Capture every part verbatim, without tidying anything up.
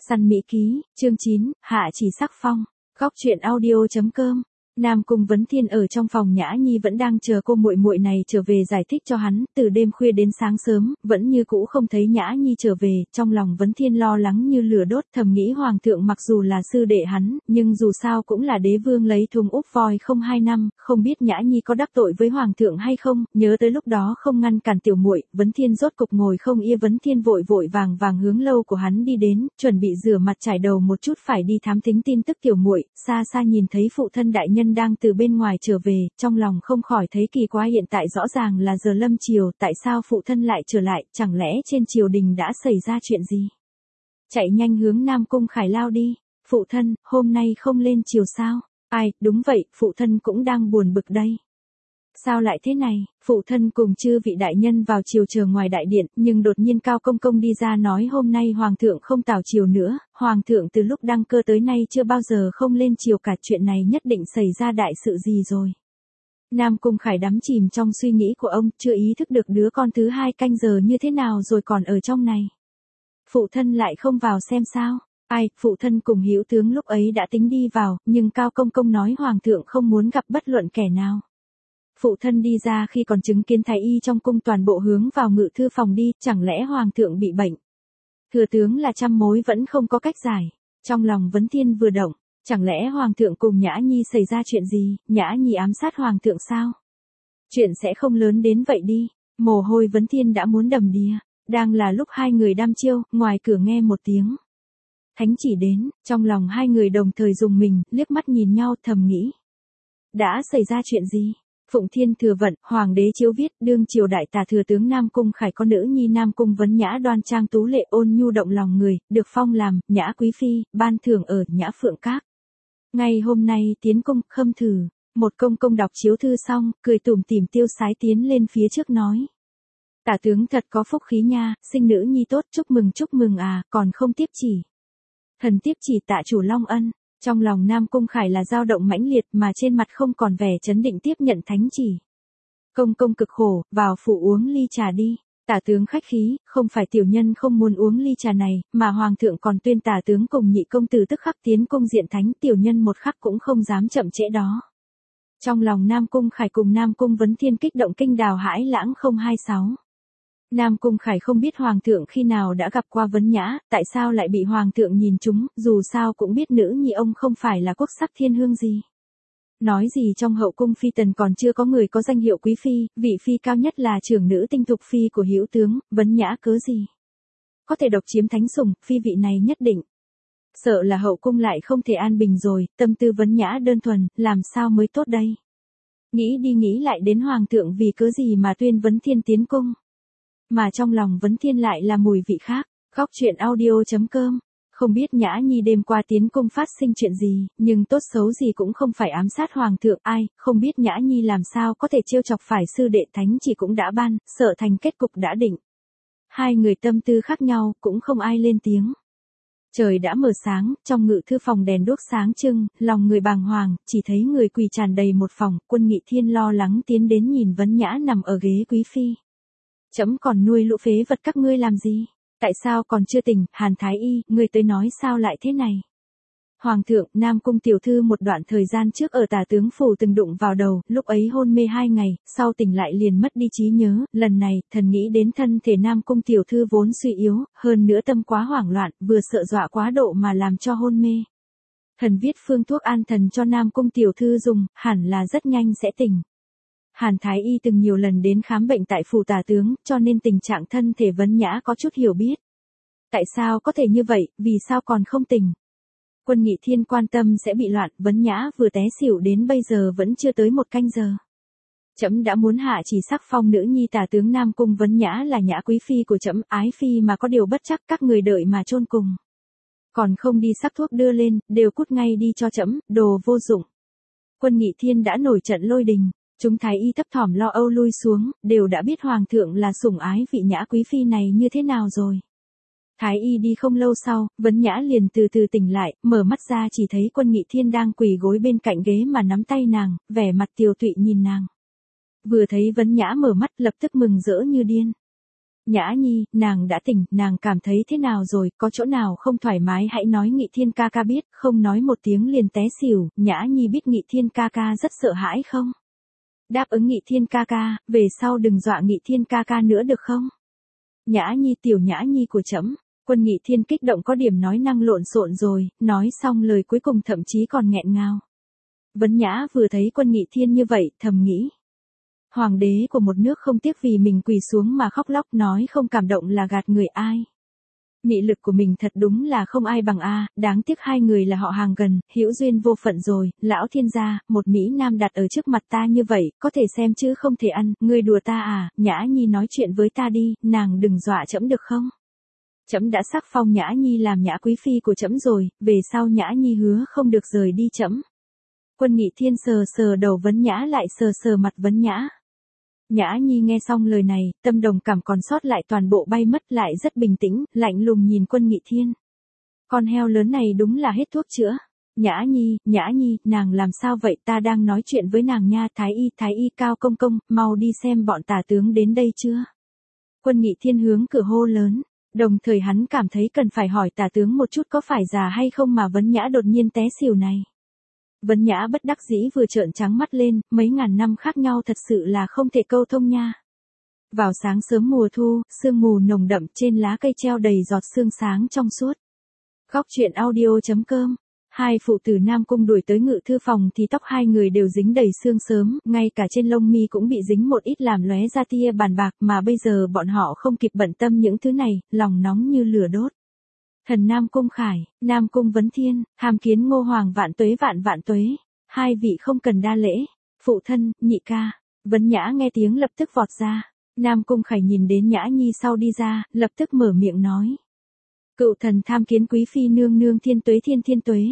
Săn Mỹ Ký, chương chín, Hạ Chỉ Sắc Phong, góc truyện audio.com. Nam Cung Vấn Thiên ở trong phòng Nhã Nhi vẫn đang chờ cô muội muội này trở về giải thích cho hắn, từ đêm khuya đến sáng sớm, vẫn như cũ không thấy Nhã Nhi trở về, trong lòng Vấn Thiên lo lắng như lửa đốt, thầm nghĩ hoàng thượng mặc dù là sư đệ hắn, nhưng dù sao cũng là đế vương lấy thùng úp voi không hai năm, không biết Nhã Nhi có đắc tội với hoàng thượng hay không, nhớ tới lúc đó không ngăn cản tiểu muội, Vấn Thiên rốt cục ngồi không yên. Vấn Thiên vội vội vàng vàng hướng lâu của hắn đi đến, chuẩn bị rửa mặt trải đầu một chút phải đi thám thính tin tức tiểu muội, xa xa nhìn thấy phụ thân đại nhân đang từ bên ngoài trở về, trong lòng không khỏi thấy kỳ quái, hiện tại rõ ràng là giờ lâm triều, tại sao phụ thân lại trở lại, chẳng lẽ trên triều đình đã xảy ra chuyện gì? Chạy nhanh hướng Nam Cung Khải lao đi, phụ thân, hôm nay không lên triều sao? Ai, đúng vậy, phụ thân cũng đang buồn bực đây. Sao lại thế này, phụ thân cùng chư vị đại nhân vào triều chờ ngoài đại điện, nhưng đột nhiên Cao Công Công đi ra nói hôm nay hoàng thượng không tảo triều nữa, hoàng thượng từ lúc đăng cơ tới nay chưa bao giờ không lên triều cả, chuyện này nhất định xảy ra đại sự gì rồi. Nam Cung Khải đắm chìm trong suy nghĩ của ông, chưa ý thức được đứa con thứ hai canh giờ như thế nào rồi còn ở trong này. Phụ thân lại không vào xem sao? Ai, phụ thân cùng Hữu tướng lúc ấy đã tính đi vào, nhưng Cao Công Công nói hoàng thượng không muốn gặp bất luận kẻ nào. Phụ thân đi ra khi còn chứng kiến thái y trong cung toàn bộ hướng vào ngự thư phòng đi, chẳng lẽ hoàng thượng bị bệnh? Thừa tướng là trăm mối vẫn không có cách giải. Trong lòng Vấn Thiên vừa động, chẳng lẽ hoàng thượng cùng Nhã Nhi xảy ra chuyện gì, Nhã Nhi ám sát hoàng thượng sao? Chuyện sẽ không lớn đến vậy đi, mồ hôi Vấn Thiên đã muốn đầm đìa, đang là lúc hai người đăm chiêu, ngoài cửa nghe một tiếng. Thánh chỉ đến, trong lòng hai người đồng thời dùng mình, liếc mắt nhìn nhau thầm nghĩ. Đã xảy ra chuyện gì? Phụng Thiên Thừa Vận, Hoàng đế chiếu viết, đương triều đại tả thừa tướng Nam Cung Khải có nữ nhi Nam Cung Vấn Nhã đoan trang tú lệ ôn nhu động lòng người, được phong làm Nhã Quý Phi, ban thưởng ở Nhã Phượng Các. Ngày hôm nay tiến cung khâm thử, một công công đọc chiếu thư xong, cười tủm tỉm tiêu sái tiến lên phía trước nói. Tả tướng thật có phúc khí nha, sinh nữ nhi tốt, chúc mừng chúc mừng à, còn không tiếp chỉ. Thần tiếp chỉ tạ chủ long ân. Trong lòng Nam Cung Khải là dao động mãnh liệt mà trên mặt không còn vẻ chấn định tiếp nhận thánh chỉ. Công công cực khổ, vào phủ uống ly trà đi. Tả tướng khách khí, không phải tiểu nhân không muốn uống ly trà này, mà hoàng thượng còn tuyên tả tướng cùng nhị công tử tức khắc tiến cung diện thánh, tiểu nhân một khắc cũng không dám chậm trễ đó. Trong lòng Nam Cung Khải cùng Nam Cung Vấn Thiên kích động kinh đào hãi lãng không hai sáu. Nam Cung Khải không biết hoàng thượng khi nào đã gặp qua Vấn Nhã, tại sao lại bị hoàng thượng nhìn trúng, dù sao cũng biết nữ nhi ông không phải là quốc sắc thiên hương gì. Nói gì trong hậu cung phi tần còn chưa có người có danh hiệu quý phi, vị phi cao nhất là trưởng nữ tinh thục phi của Hữu tướng, Vấn Nhã cớ gì? Có thể độc chiếm thánh sủng, phi vị này nhất định. Sợ là hậu cung lại không thể an bình rồi, tâm tư Vấn Nhã đơn thuần, làm sao mới tốt đây? Nghĩ đi nghĩ lại đến hoàng thượng vì cớ gì mà tuyên Vấn Thiên tiến cung. Mà trong lòng Vấn Thiên lại là mùi vị khác, góc truyện audio.com. Không biết Nhã Nhi đêm qua tiến cung phát sinh chuyện gì, nhưng tốt xấu gì cũng không phải ám sát hoàng thượng, ai, không biết Nhã Nhi làm sao có thể trêu chọc phải sư đệ thánh chỉ cũng đã ban, sợ thành kết cục đã định. Hai người tâm tư khác nhau, cũng không ai lên tiếng. Trời đã mở sáng, trong ngự thư phòng đèn đuốc sáng trưng, lòng người bàng hoàng, chỉ thấy người quỳ tràn đầy một phòng, Quân Nghị Thiên lo lắng tiến đến nhìn Vấn Nhã nằm ở ghế quý phi. Chấm còn nuôi lũ phế vật các ngươi làm gì? Tại sao còn chưa tỉnh? Hàn Thái Y, ngươi tới nói sao lại thế này? Hoàng thượng, Nam Cung tiểu thư một đoạn thời gian trước ở tả tướng phủ từng đụng vào đầu, lúc ấy hôn mê hai ngày, sau tỉnh lại liền mất đi trí nhớ, lần này, thần nghĩ đến thân thể Nam Cung tiểu thư vốn suy yếu, hơn nữa tâm quá hoảng loạn, vừa sợ dọa quá độ mà làm cho hôn mê. Thần viết phương thuốc an thần cho Nam Cung tiểu thư dùng, hẳn là rất nhanh sẽ tỉnh. Hàn Thái Y từng nhiều lần đến khám bệnh tại phủ tả tướng, cho nên tình trạng thân thể Vấn Nhã có chút hiểu biết. Tại sao có thể như vậy, vì sao còn không tỉnh? Quân Nghị Thiên quan tâm sẽ bị loạn, Vấn Nhã vừa té xỉu đến bây giờ vẫn chưa tới một canh giờ. Trẫm đã muốn hạ chỉ sắc phong nữ nhi tả tướng Nam Cung Vấn Nhã là Nhã Quý Phi của trẫm, ái phi mà có điều bất chắc các người đợi mà chôn cùng. Còn không đi sắc thuốc đưa lên, đều cút ngay đi cho trẫm, đồ vô dụng. Quân Nghị Thiên đã nổi trận lôi đình. Chúng thái y thấp thỏm lo âu lui xuống, đều đã biết hoàng thượng là sủng ái vị Nhã Quý Phi này như thế nào rồi. Thái y đi không lâu sau, Vấn Nhã liền từ từ tỉnh lại, mở mắt ra chỉ thấy Quân Nghị Thiên đang quỳ gối bên cạnh ghế mà nắm tay nàng, vẻ mặt tiều tụy nhìn nàng. Vừa thấy Vấn Nhã mở mắt lập tức mừng rỡ như điên. Nhã Nhi, nàng đã tỉnh, nàng cảm thấy thế nào rồi, có chỗ nào không thoải mái hãy nói Nghị Thiên ca ca biết, không nói một tiếng liền té xỉu, Nhã Nhi biết Nghị Thiên ca ca rất sợ hãi không? Đáp ứng Nghị Thiên ca ca, về sau đừng dọa Nghị Thiên ca ca nữa được không? Nhã Nhi tiểu Nhã Nhi của trẫm. Quân Nghị Thiên kích động có điểm nói năng lộn xộn rồi, nói xong lời cuối cùng thậm chí còn nghẹn ngào. Vấn Nhã vừa thấy Quân Nghị Thiên như vậy, thầm nghĩ. Hoàng đế của một nước không tiếc vì mình quỳ xuống mà khóc lóc nói không cảm động là gạt người ai. Mị lực của mình thật đúng là không ai bằng a, đáng tiếc hai người là họ hàng gần, hữu duyên vô phận rồi, lão thiên gia, một Mỹ Nam đặt ở trước mặt ta như vậy, có thể xem chứ không thể ăn, ngươi đùa ta à, Nhã Nhi nói chuyện với ta đi, nàng đừng dọa trẫm được không? Trẫm đã sắc phong Nhã Nhi làm Nhã quý phi của trẫm rồi, về sau Nhã Nhi hứa không được rời đi trẫm. Quân Nghị Thiên sờ sờ đầu Vấn Nhã lại sờ sờ mặt Vấn Nhã. Nhã Nhi nghe xong lời này, tâm đồng cảm còn sót lại toàn bộ bay mất lại rất bình tĩnh, lạnh lùng nhìn Quân Nghị Thiên. Con heo lớn này đúng là hết thuốc chữa. Nhã Nhi, Nhã Nhi, nàng làm sao vậy, ta đang nói chuyện với nàng nha, Thái y, Thái y Cao công công, mau đi xem bọn tả tướng đến đây chưa. Quân Nghị Thiên hướng cửa hô lớn, đồng thời hắn cảm thấy cần phải hỏi tả tướng một chút có phải già hay không mà Vấn Nhã đột nhiên té xỉu này. Vấn Nhã bất đắc dĩ vừa trợn trắng mắt lên, mấy ngàn năm khác nhau thật sự là không thể câu thông nha. Vào sáng sớm mùa thu, sương mù nồng đậm trên lá cây treo đầy giọt sương sáng trong suốt. Góc truyện audio chấm com. Hai phụ tử Nam Cung đuổi tới ngự thư phòng thì tóc hai người đều dính đầy sương sớm, ngay cả trên lông mi cũng bị dính một ít làm lóe ra tia bàn bạc mà bây giờ bọn họ không kịp bận tâm những thứ này, lòng nóng như lửa đốt. Thần Nam Cung Khải, Nam Cung Vấn Thiên, hàm kiến Ngô Hoàng vạn tuế vạn vạn tuế, hai vị không cần đa lễ, phụ thân, nhị ca. Vấn Nhã nghe tiếng lập tức vọt ra, Nam Cung Khải nhìn đến Nhã Nhi sau đi ra, lập tức mở miệng nói. Cựu thần tham kiến quý phi nương nương thiên tuế thiên thiên tuế.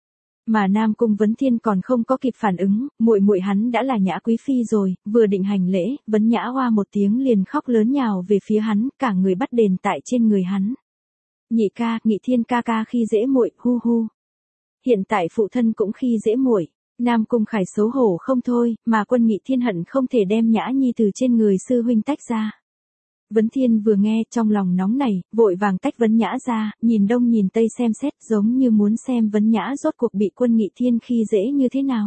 Mà Nam Cung Vấn Thiên còn không có kịp phản ứng, muội muội hắn đã là Nhã quý phi rồi, vừa định hành lễ, Vấn Nhã hoa một tiếng liền khóc lớn nhào về phía hắn, cả người bắt đền tại trên người hắn. Nhị ca, Nghị Thiên ca ca khi dễ muội, hu hu. Hiện tại phụ thân cũng khi dễ muội. Nam Cung Khải xấu hổ không thôi, mà Quân Nghị Thiên hận không thể đem Nhã Nhi từ trên người sư huynh tách ra. Vấn Thiên vừa nghe trong lòng nóng này, vội vàng tách Vấn Nhã ra, nhìn đông nhìn tây xem xét giống như muốn xem Vấn Nhã rốt cuộc bị Quân Nghị Thiên khi dễ như thế nào.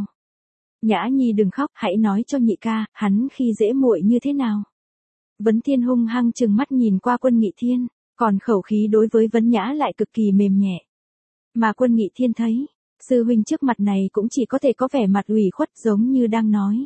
Nhã Nhi đừng khóc, hãy nói cho nhị ca, hắn khi dễ muội như thế nào. Vấn Thiên hung hăng trừng mắt nhìn qua Quân Nghị Thiên, còn khẩu khí đối với Vấn Nhã lại cực kỳ mềm nhẹ. Mà Quân Nghị Thiên thấy, sư huynh trước mặt này cũng chỉ có thể có vẻ mặt ủy khuất giống như đang nói.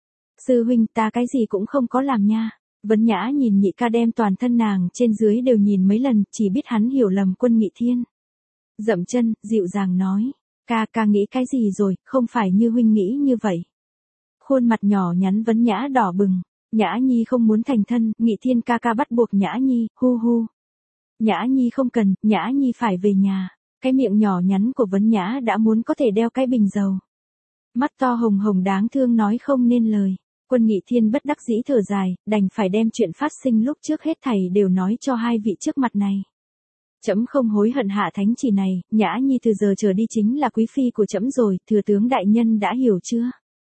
Sư huynh ta cái gì cũng không có làm nha. Vấn Nhã nhìn nhị ca đem toàn thân nàng trên dưới đều nhìn mấy lần, chỉ biết hắn hiểu lầm Quân Nghị Thiên. Dậm chân, dịu dàng nói, ca ca nghĩ cái gì rồi, không phải như huynh nghĩ như vậy. Khuôn mặt nhỏ nhắn Vấn Nhã đỏ bừng, Nhã Nhi không muốn thành thân, Nghị Thiên ca ca bắt buộc Nhã Nhi, hu hu. Nhã Nhi không cần, Nhã Nhi phải về nhà. Cái miệng nhỏ nhắn của Vấn Nhã đã muốn có thể đeo cái bình dầu. Mắt to hồng hồng đáng thương nói không nên lời. Quân Nghị Thiên bất đắc dĩ thở dài, đành phải đem chuyện phát sinh lúc trước hết thảy đều nói cho hai vị trước mặt này. Trẫm không hối hận hạ thánh chỉ này, Nhã Nhi từ giờ trở đi chính là quý phi của trẫm rồi, thừa tướng đại nhân đã hiểu chưa?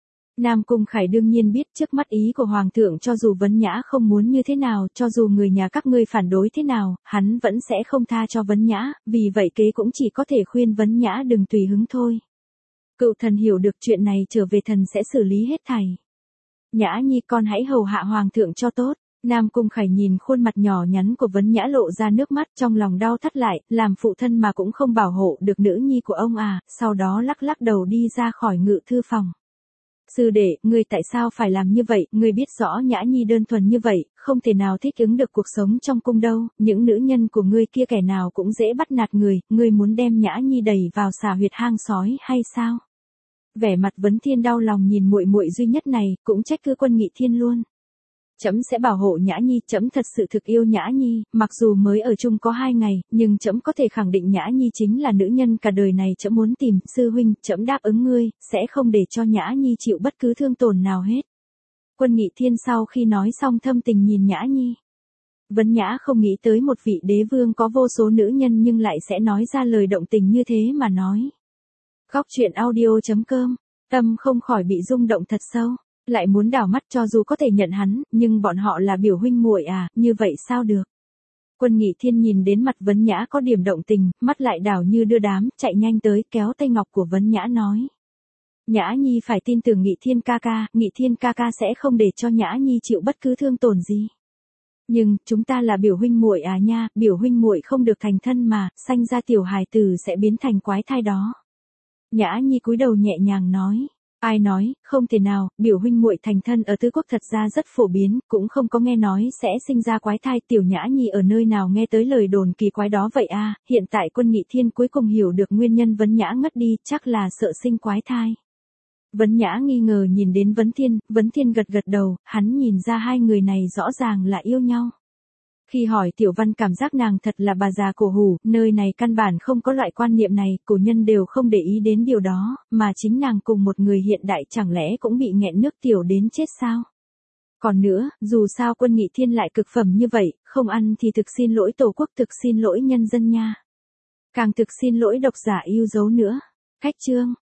Nam Cung Khải đương nhiên biết trước mắt ý của Hoàng thượng, cho dù Vấn Nhã không muốn như thế nào, cho dù người nhà các ngươi phản đối thế nào, hắn vẫn sẽ không tha cho Vấn Nhã, vì vậy kế cũng chỉ có thể khuyên Vấn Nhã đừng tùy hứng thôi. Cựu thần hiểu được chuyện này, trở về thần sẽ xử lý hết thảy. Nhã Nhi con hãy hầu hạ Hoàng thượng cho tốt. Nam Cung Khải nhìn khuôn mặt nhỏ nhắn của Vấn Nhã lộ ra nước mắt, trong lòng đau thắt lại, làm phụ thân mà cũng không bảo hộ được nữ nhi của ông à, sau đó lắc lắc đầu đi ra khỏi ngự thư phòng. Sư đệ, ngươi tại sao phải làm như vậy, ngươi biết rõ Nhã Nhi đơn thuần như vậy, không thể nào thích ứng được cuộc sống trong cung đâu, những nữ nhân của ngươi kia kẻ nào cũng dễ bắt nạt người, ngươi muốn đem Nhã Nhi đẩy vào xà huyệt hang sói hay sao? Vẻ mặt Vấn Thiên đau lòng nhìn muội muội duy nhất này, cũng trách cứ Quân Nghị Thiên luôn. Trẫm sẽ bảo hộ Nhã Nhi, trẫm thật sự thực yêu Nhã Nhi, mặc dù mới ở chung có hai ngày, nhưng trẫm có thể khẳng định Nhã Nhi chính là nữ nhân cả đời này trẫm muốn tìm, sư huynh, trẫm đáp ứng ngươi, sẽ không để cho Nhã Nhi chịu bất cứ thương tổn nào hết. Quân Nghị Thiên sau khi nói xong thâm tình nhìn Nhã Nhi. Vấn Nhã không nghĩ tới một vị đế vương có vô số nữ nhân nhưng lại sẽ nói ra lời động tình như thế mà nói. Góc truyện audio chấm com, tâm không khỏi bị rung động thật sâu. Lại muốn đảo mắt cho dù có thể nhận hắn, nhưng bọn họ là biểu huynh muội à, như vậy sao được? Quân Nghị Thiên nhìn đến mặt Vấn Nhã có điểm động tình, mắt lại đảo như đưa đám, chạy nhanh tới kéo tay ngọc của Vấn Nhã nói. Nhã Nhi phải tin tưởng Nghị Thiên ca ca, Nghị Thiên ca ca sẽ không để cho Nhã Nhi chịu bất cứ thương tổn gì. Nhưng, chúng ta là biểu huynh muội à nha, biểu huynh muội không được thành thân mà, sanh ra tiểu hài tử sẽ biến thành quái thai đó. Nhã Nhi cúi đầu nhẹ nhàng nói. Ai nói, không thể nào, biểu huynh muội thành thân ở tứ quốc thật ra rất phổ biến, cũng không có nghe nói sẽ sinh ra quái thai. Tiểu Nhã Nhi ở nơi nào nghe tới lời đồn kỳ quái đó vậy a? Hiện tại Quân Nghị Thiên cuối cùng hiểu được nguyên nhân Vấn Nhã ngất đi, chắc là sợ sinh quái thai. Vấn Nhã nghi ngờ nhìn đến Vấn Thiên, Vấn Thiên gật gật đầu, hắn nhìn ra hai người này rõ ràng là yêu nhau. Khi hỏi Tiểu Văn cảm giác nàng thật là bà già cổ hủ, nơi này căn bản không có loại quan niệm này, cổ nhân đều không để ý đến điều đó, mà chính nàng cùng một người hiện đại chẳng lẽ cũng bị nghẹn nước tiểu đến chết sao? Còn nữa, dù sao Quân Nghị Thiên lại cực phẩm như vậy, không ăn thì thực xin lỗi tổ quốc, thực xin lỗi nhân dân nha. Càng thực xin lỗi độc giả yêu dấu nữa. Khách chương.